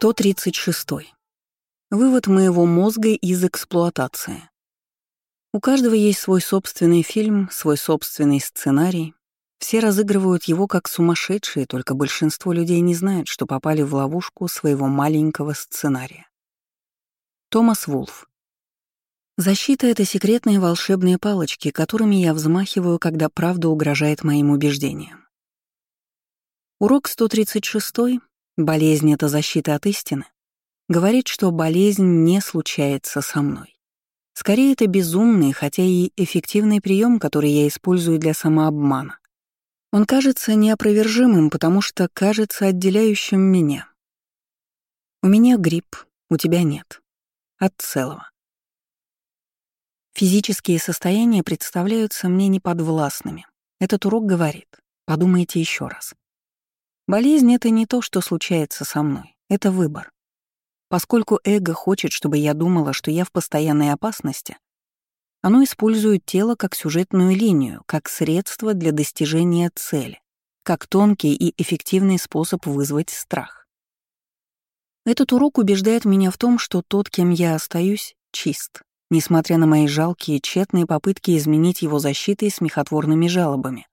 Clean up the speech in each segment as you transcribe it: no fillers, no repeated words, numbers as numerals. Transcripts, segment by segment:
136. Вывод моего мозга из эксплуатации. У каждого есть свой собственный фильм, свой собственный сценарий. Все разыгрывают его как сумасшедшие, только большинство людей не знает, что попали в ловушку своего маленького сценария. Томас Вулф. Защита — это секретные волшебные палочки, которыми я взмахиваю, когда правда угрожает моим убеждениям. Урок 136. Болезнь — это защита от истины. Говорит, что болезнь не случается со мной. Скорее, это безумный, хотя и эффективный прием, который я использую для самообмана. Он кажется неопровержимым, потому что кажется отделяющим меня. У меня грипп, у тебя нет. От целого. Физические состояния представляются мне неподвластными. Этот урок говорит: подумайте еще раз. Болезнь — это не то, что случается со мной. Это выбор. Поскольку эго хочет, чтобы я думала, что я в постоянной опасности, оно использует тело как сюжетную линию, как средство для достижения цели, как тонкий и эффективный способ вызвать страх. Этот урок убеждает меня в том, что тот, кем я остаюсь, чист, несмотря на мои жалкие, тщетные попытки изменить его защитой смехотворными жалобами.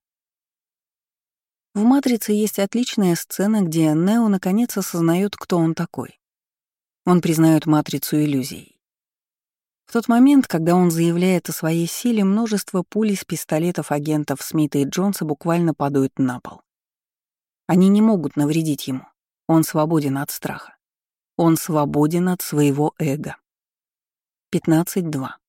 В «Матрице» есть отличная сцена, где Нео наконец осознает, кто он такой. Он признает матрицу иллюзий. В тот момент, когда он заявляет о своей силе, множество пуль из пистолетов агентов Смита и Джонса буквально падают на пол. Они не могут навредить ему. Он свободен от страха. Он свободен от своего эго. 15.2.